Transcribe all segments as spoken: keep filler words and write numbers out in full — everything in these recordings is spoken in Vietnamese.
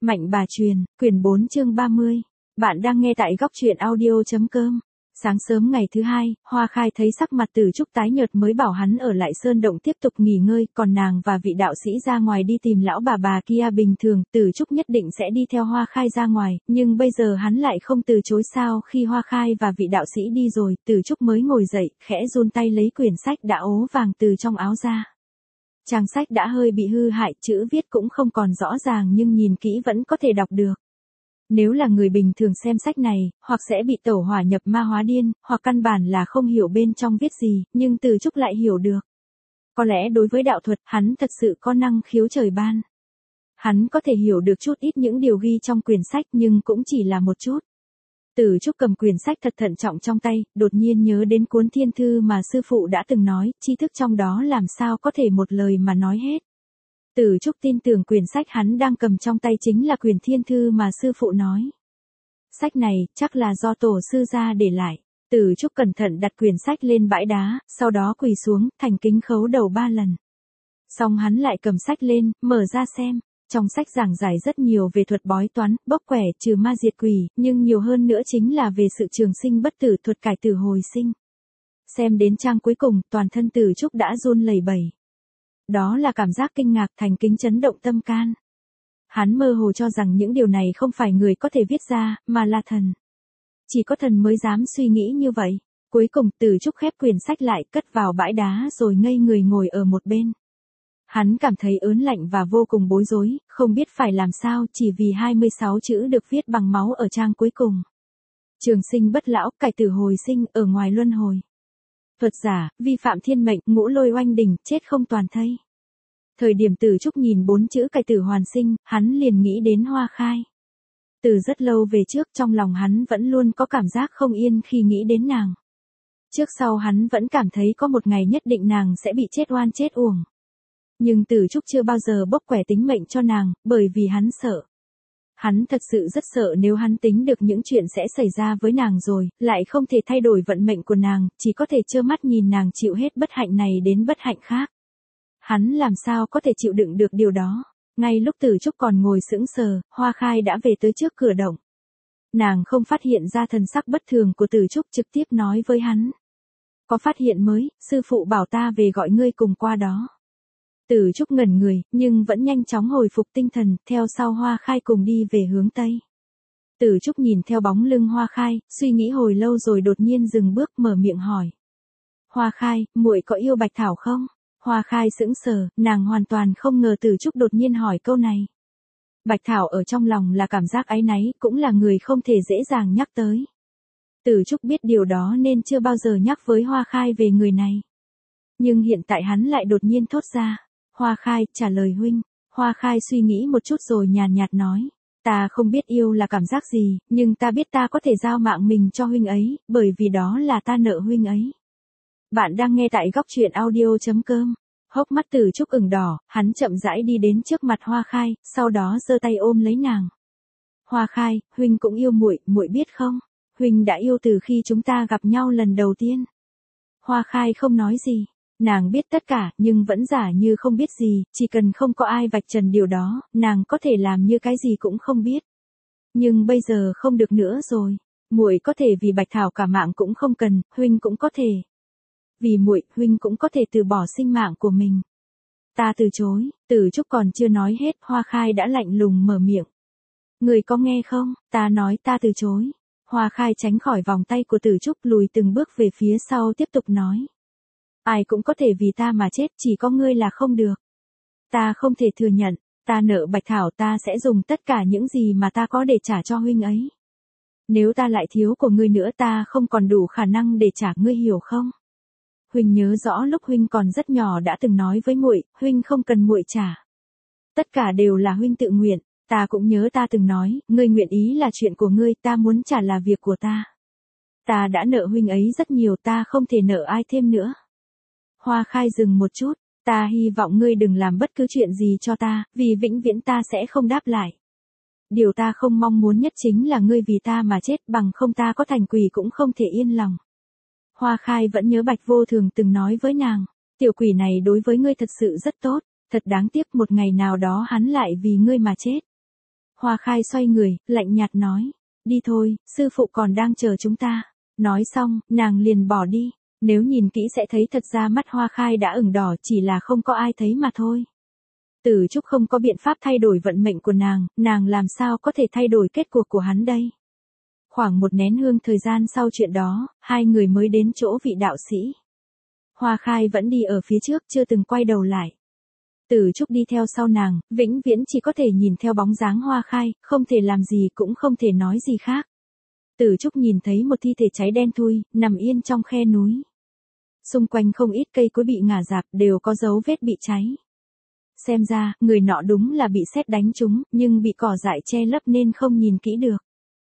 Mạnh bà truyền, quyển bốn chương ba mươi. Bạn đang nghe tại góc truyện audio chấm com. Sáng sớm ngày thứ hai, Hoa Khai thấy sắc mặt Từ Trúc tái nhợt mới bảo hắn ở lại sơn động tiếp tục nghỉ ngơi, còn nàng và vị đạo sĩ ra ngoài đi tìm lão bà bà kia. Bình thường, Từ Trúc nhất định sẽ đi theo Hoa Khai ra ngoài, nhưng bây giờ hắn lại không từ chối. Sao khi Hoa Khai và vị đạo sĩ đi rồi, Từ Trúc mới ngồi dậy, khẽ run tay lấy quyển sách đã ố vàng từ trong áo ra. Trang sách đã hơi bị hư hại, chữ viết cũng không còn rõ ràng nhưng nhìn kỹ vẫn có thể đọc được. Nếu là người bình thường xem sách này, hoặc sẽ bị tẩu hỏa nhập ma hóa điên, hoặc căn bản là không hiểu bên trong viết gì, nhưng Từ Trúc lại hiểu được. Có lẽ đối với đạo thuật, hắn thật sự có năng khiếu trời ban. Hắn có thể hiểu được chút ít những điều ghi trong quyển sách nhưng cũng chỉ là một chút. Từ Trúc cầm quyển sách thật thận trọng trong tay, đột nhiên nhớ đến cuốn thiên thư mà sư phụ đã từng nói, tri thức trong đó làm sao có thể một lời mà nói hết. Từ Trúc tin tưởng quyển sách hắn đang cầm trong tay chính là quyển thiên thư mà sư phụ nói. Sách này chắc là do tổ sư gia để lại. Từ Trúc cẩn thận đặt quyển sách lên bãi đá, sau đó quỳ xuống, thành kính khấu đầu ba lần. Xong hắn lại cầm sách lên, mở ra xem. Trong sách giảng giải rất nhiều về thuật bói toán, bốc quẻ, trừ ma diệt quỷ, nhưng nhiều hơn nữa chính là về sự trường sinh bất tử, thuật cải tử hồi sinh. Xem đến trang cuối cùng, toàn thân Từ Trúc đã run lẩy bẩy. Đó là cảm giác kinh ngạc, thành kính, chấn động tâm can. Hắn mơ hồ cho rằng những điều này không phải người có thể viết ra, mà là thần. Chỉ có thần mới dám suy nghĩ như vậy. Cuối cùng, Từ Trúc khép quyển sách lại, cất vào bãi đá rồi ngây người ngồi ở một bên. Hắn cảm thấy ớn lạnh và vô cùng bối rối, không biết phải làm sao chỉ vì hai mươi sáu chữ được viết bằng máu ở trang cuối cùng. Trường sinh bất lão, cải tử hồi sinh, ở ngoài luân hồi. Thuật giả, vi phạm thiên mệnh, ngũ lôi oanh đỉnh, chết không toàn thây. Thời điểm Từ Trúc nhìn bốn chữ cải tử hoàn sinh, hắn liền nghĩ đến Hoa Khai. Từ rất lâu về trước trong lòng hắn vẫn luôn có cảm giác không yên khi nghĩ đến nàng. Trước sau hắn vẫn cảm thấy có một ngày nhất định nàng sẽ bị chết oan chết uổng. Nhưng Từ Trúc chưa bao giờ bốc quẻ tính mệnh cho nàng, bởi vì hắn sợ. Hắn thật sự rất sợ nếu hắn tính được những chuyện sẽ xảy ra với nàng rồi, lại không thể thay đổi vận mệnh của nàng, chỉ có thể trơ mắt nhìn nàng chịu hết bất hạnh này đến bất hạnh khác. Hắn làm sao có thể chịu đựng được điều đó. Ngay lúc Từ Trúc còn ngồi sững sờ, Hoa Khai đã về tới trước cửa động. Nàng không phát hiện ra thần sắc bất thường của Từ Trúc, trực tiếp nói với hắn. Có phát hiện mới, sư phụ bảo ta về gọi ngươi cùng qua đó. Từ Trúc ngẩn người, nhưng vẫn nhanh chóng hồi phục tinh thần, theo sau Hoa Khai cùng đi về hướng Tây. Từ Trúc nhìn theo bóng lưng Hoa Khai, suy nghĩ hồi lâu rồi đột nhiên dừng bước, mở miệng hỏi. Hoa Khai, muội có yêu Bạch Thảo không? Hoa Khai sững sờ, nàng hoàn toàn không ngờ Từ Trúc đột nhiên hỏi câu này. Bạch Thảo ở trong lòng là cảm giác áy náy, cũng là người không thể dễ dàng nhắc tới. Từ Trúc biết điều đó nên chưa bao giờ nhắc với Hoa Khai về người này. Nhưng hiện tại hắn lại đột nhiên thốt ra. Hoa Khai, trả lời huynh. Hoa Khai suy nghĩ một chút rồi nhàn nhạt nói. Ta không biết yêu là cảm giác gì, nhưng ta biết ta có thể giao mạng mình cho huynh ấy, bởi vì đó là ta nợ huynh ấy. Bạn đang nghe tại góc truyện audio chấm com. Hốc mắt Từ Trúc ửng đỏ, hắn chậm rãi đi đến trước mặt Hoa Khai, sau đó giơ tay ôm lấy nàng. Hoa Khai, huynh cũng yêu muội, muội biết không? Huynh đã yêu từ khi chúng ta gặp nhau lần đầu tiên. Hoa Khai không nói gì. Nàng biết tất cả, nhưng vẫn giả như không biết gì, chỉ cần không có ai vạch trần điều đó, nàng có thể làm như cái gì cũng không biết. Nhưng bây giờ không được nữa rồi. Muội có thể vì Bạch Thảo cả mạng cũng không cần, huynh cũng có thể. Vì muội, huynh cũng có thể từ bỏ sinh mạng của mình. Ta từ chối. Từ Trúc còn chưa nói hết, Hoa Khai đã lạnh lùng mở miệng. Người có nghe không? Ta nói ta từ chối. Hoa Khai tránh khỏi vòng tay của Từ Trúc, lùi từng bước về phía sau, tiếp tục nói. Ai cũng có thể vì ta mà chết, chỉ có ngươi là không được. Ta không thể thừa nhận, ta nợ Bạch Thảo, ta sẽ dùng tất cả những gì mà ta có để trả cho huynh ấy. Nếu ta lại thiếu của ngươi nữa, ta không còn đủ khả năng để trả, ngươi hiểu không? Huynh nhớ rõ lúc huynh còn rất nhỏ đã từng nói với muội, huynh không cần muội trả. Tất cả đều là huynh tự nguyện, ta cũng nhớ ta từng nói, ngươi nguyện ý là chuyện của ngươi, ta muốn trả là việc của ta. Ta đã nợ huynh ấy rất nhiều, ta không thể nợ ai thêm nữa. Hoa Khai dừng một chút, ta hy vọng ngươi đừng làm bất cứ chuyện gì cho ta, vì vĩnh viễn ta sẽ không đáp lại. Điều ta không mong muốn nhất chính là ngươi vì ta mà chết, bằng không ta có thành quỷ cũng không thể yên lòng. Hoa Khai vẫn nhớ Bạch Vô Thường từng nói với nàng, tiểu quỷ này đối với ngươi thật sự rất tốt, thật đáng tiếc một ngày nào đó hắn lại vì ngươi mà chết. Hoa Khai xoay người, lạnh nhạt nói. Đi thôi, sư phụ còn đang chờ chúng ta. Nói xong, nàng liền bỏ đi. Nếu nhìn kỹ sẽ thấy thật ra mắt Hoa Khai đã ửng đỏ, chỉ là không có ai thấy mà thôi. Tử Trúc không có biện pháp thay đổi vận mệnh của nàng, nàng làm sao có thể thay đổi kết cuộc của hắn đây. Khoảng một nén hương thời gian sau chuyện đó, hai người mới đến chỗ vị đạo sĩ. Hoa Khai vẫn đi ở phía trước, chưa từng quay đầu lại. Tử Trúc đi theo sau nàng, vĩnh viễn chỉ có thể nhìn theo bóng dáng Hoa Khai, không thể làm gì cũng không thể nói gì khác. Tử Trúc nhìn thấy một thi thể cháy đen thui, nằm yên trong khe núi. Xung quanh không ít cây cối bị ngả rạp, đều có dấu vết bị cháy. Xem ra, người nọ đúng là bị sét đánh trúng, nhưng bị cỏ dại che lấp nên không nhìn kỹ được.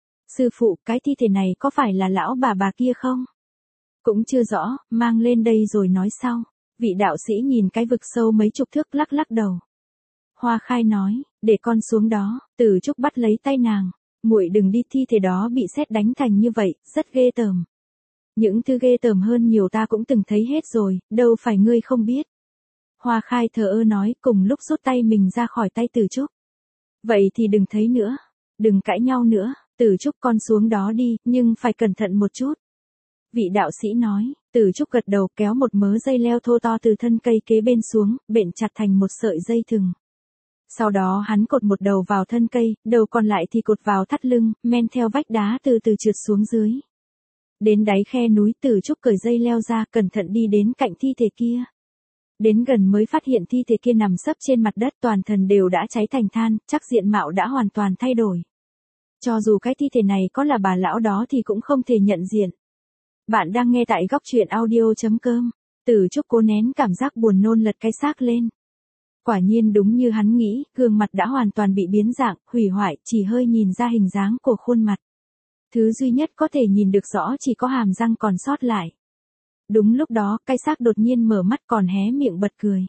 Sư phụ, cái thi thể này có phải là lão bà bà kia không? Cũng chưa rõ, mang lên đây rồi nói sau. Vị đạo sĩ nhìn cái vực sâu mấy chục thước lắc lắc đầu. Hoa Khai nói, để con xuống đó. Tử Trúc bắt lấy tay nàng. Muội đừng đi, thi thể đó bị sét đánh thành như vậy, rất ghê tởm. Những thứ ghê tởm hơn nhiều ta cũng từng thấy hết rồi, đâu phải ngươi không biết. Hoa Khai thờ ơ nói, cùng lúc rút tay mình ra khỏi tay Tử Trúc. Vậy thì đừng thấy nữa, đừng cãi nhau nữa, Tử Trúc con xuống đó đi, nhưng phải cẩn thận một chút. Vị đạo sĩ nói, Tử Trúc gật đầu kéo một mớ dây leo thô to từ thân cây kế bên xuống, bện chặt thành một sợi dây thừng. Sau đó hắn cột một đầu vào thân cây, đầu còn lại thì cột vào thắt lưng, men theo vách đá từ từ trượt xuống dưới. Đến đáy khe núi, Tử Trúc cởi dây leo ra, cẩn thận đi đến cạnh thi thể kia. Đến gần mới phát hiện thi thể kia nằm sấp trên mặt đất, toàn thân đều đã cháy thành than, chắc diện mạo đã hoàn toàn thay đổi. Cho dù cái thi thể này có là bà lão đó thì cũng không thể nhận diện. Bạn đang nghe tại góc truyện audio chấm com. Tử Trúc cố nén cảm giác buồn nôn lật cái xác lên. Quả nhiên đúng như hắn nghĩ, gương mặt đã hoàn toàn bị biến dạng, hủy hoại, chỉ hơi nhìn ra hình dáng của khuôn mặt. Thứ duy nhất có thể nhìn được rõ chỉ có hàm răng còn sót lại. Đúng lúc đó, cái xác đột nhiên mở mắt còn hé miệng bật cười.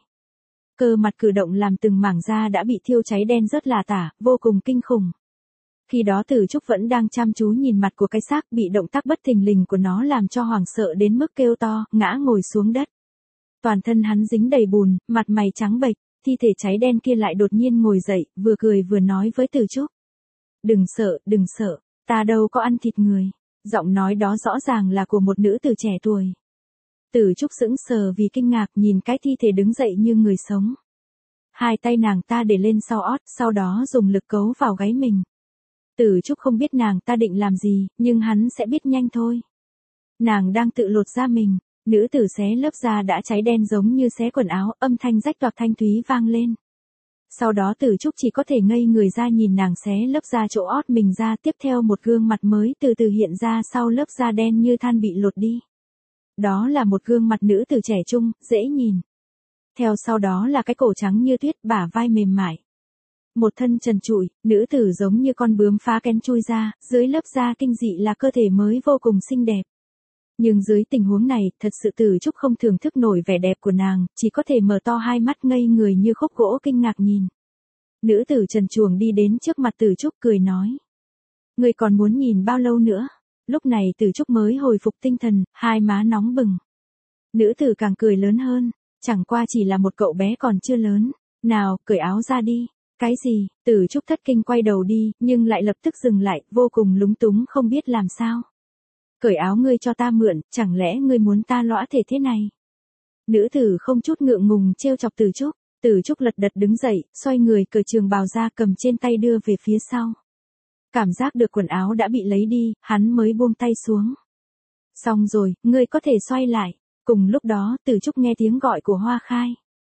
Cơ mặt cử động làm từng mảng da đã bị thiêu cháy đen rớt là tả, vô cùng kinh khủng. Khi đó Tử Trúc vẫn đang chăm chú nhìn mặt của cái xác, bị động tác bất thình lình của nó làm cho hoảng sợ đến mức kêu to, ngã ngồi xuống đất. Toàn thân hắn dính đầy bùn, mặt mày trắng bệch, thi thể cháy đen kia lại đột nhiên ngồi dậy, vừa cười vừa nói với Tử Trúc. Đừng sợ, đừng sợ, ta đâu có ăn thịt người. Giọng nói đó rõ ràng là của một nữ tử trẻ tuổi. Tử Trúc sững sờ vì kinh ngạc nhìn cái thi thể đứng dậy như người sống. Hai tay nàng ta để lên sau ót, sau đó dùng lực cấu vào gáy mình. Tử Trúc không biết nàng ta định làm gì, nhưng hắn sẽ biết nhanh thôi. Nàng đang tự lột da mình, nữ tử xé lớp da đã cháy đen giống như xé quần áo, âm thanh rách toạc thanh thúy vang lên. Sau đó Tử Trúc chỉ có thể ngây người ra nhìn nàng xé lớp da chỗ ót mình ra, tiếp theo một gương mặt mới từ từ hiện ra sau lớp da đen như than bị lột đi. Đó là một gương mặt nữ tử trẻ trung, dễ nhìn. Theo sau đó là cái cổ trắng như tuyết, bả vai mềm mại. Một thân trần trụi, nữ tử giống như con bướm phá kén chui ra, dưới lớp da kinh dị là cơ thể mới vô cùng xinh đẹp. Nhưng dưới tình huống này, thật sự Tử Trúc không thưởng thức nổi vẻ đẹp của nàng, chỉ có thể mở to hai mắt ngây người như khúc gỗ kinh ngạc nhìn. Nữ tử trần truồng đi đến trước mặt Tử Trúc cười nói. Người còn muốn nhìn bao lâu nữa? Lúc này Tử Trúc mới hồi phục tinh thần, hai má nóng bừng. Nữ tử càng cười lớn hơn, chẳng qua chỉ là một cậu bé còn chưa lớn. Nào, cởi áo ra đi. Cái gì? Tử Trúc thất kinh quay đầu đi, nhưng lại lập tức dừng lại, vô cùng lúng túng không biết làm sao. Cởi áo ngươi cho ta mượn, chẳng lẽ ngươi muốn ta lõa thể thế này? Nữ tử không chút ngượng ngùng trêu chọc Tử Trúc. Tử Trúc lật đật đứng dậy, xoay người cởi trường bào ra cầm trên tay đưa về phía sau. Cảm giác được quần áo đã bị lấy đi, hắn mới buông tay xuống. Xong rồi, ngươi có thể xoay lại. Cùng lúc đó, Tử Trúc nghe tiếng gọi của Hoa Khai.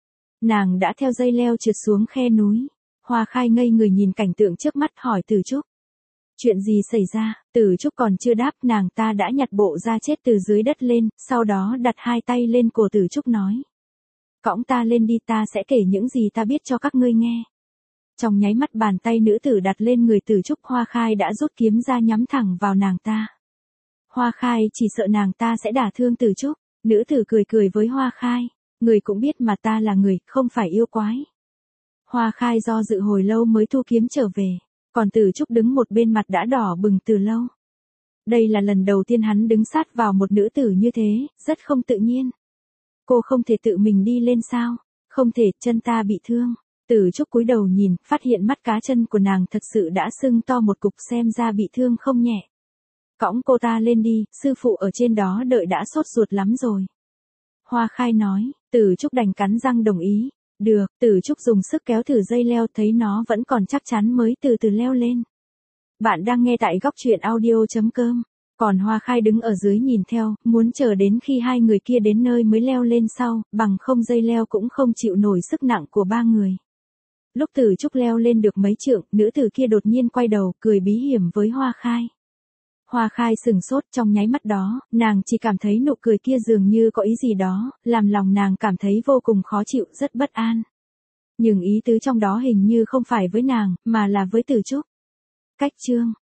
Nàng đã theo dây leo trượt xuống khe núi. Hoa Khai ngây người nhìn cảnh tượng trước mắt hỏi Tử Trúc. Chuyện gì xảy ra? Tử Trúc còn chưa đáp, nàng ta đã nhặt bộ da chết từ dưới đất lên, sau đó đặt hai tay lên cổ Tử Trúc nói. Cõng ta lên đi, ta sẽ kể những gì ta biết cho các ngươi nghe. Trong nháy mắt bàn tay nữ tử đặt lên người Tử Trúc, Hoa Khai đã rút kiếm ra nhắm thẳng vào nàng ta. Hoa Khai chỉ sợ nàng ta sẽ đả thương Tử Trúc. Nữ tử cười cười với Hoa Khai. Người cũng biết mà, ta là người, không phải yêu quái. Hoa Khai do dự hồi lâu mới thu kiếm trở về. Còn Tử Trúc đứng một bên mặt đã đỏ bừng từ lâu. Đây là lần đầu tiên hắn đứng sát vào một nữ tử như thế, rất không tự nhiên. Cô không thể tự mình đi lên sao? Không thể, chân ta bị thương. Từ Trúc cúi đầu nhìn, phát hiện mắt cá chân của nàng thật sự đã sưng to một cục, xem ra bị thương không nhẹ. Cõng cô ta lên đi, sư phụ ở trên đó đợi đã sốt ruột lắm rồi. Hoa Khai nói, Từ Trúc đành cắn răng đồng ý. Được, Từ Trúc dùng sức kéo thử dây leo, thấy nó vẫn còn chắc chắn mới từ từ leo lên. Bạn đang nghe tại góc truyện audio.com. Còn Hoa Khai đứng ở dưới nhìn theo, muốn chờ đến khi hai người kia đến nơi mới leo lên sau, bằng không dây leo cũng không chịu nổi sức nặng của ba người. Lúc Từ Trúc leo lên được mấy trượng, nữ tử kia đột nhiên quay đầu, cười bí hiểm với Hoa Khai. Hoa Khai sừng sốt, trong nháy mắt đó, nàng chỉ cảm thấy nụ cười kia dường như có ý gì đó, làm lòng nàng cảm thấy vô cùng khó chịu, rất bất an. Nhưng ý tứ trong đó hình như không phải với nàng, mà là với Từ Trúc. Cách chương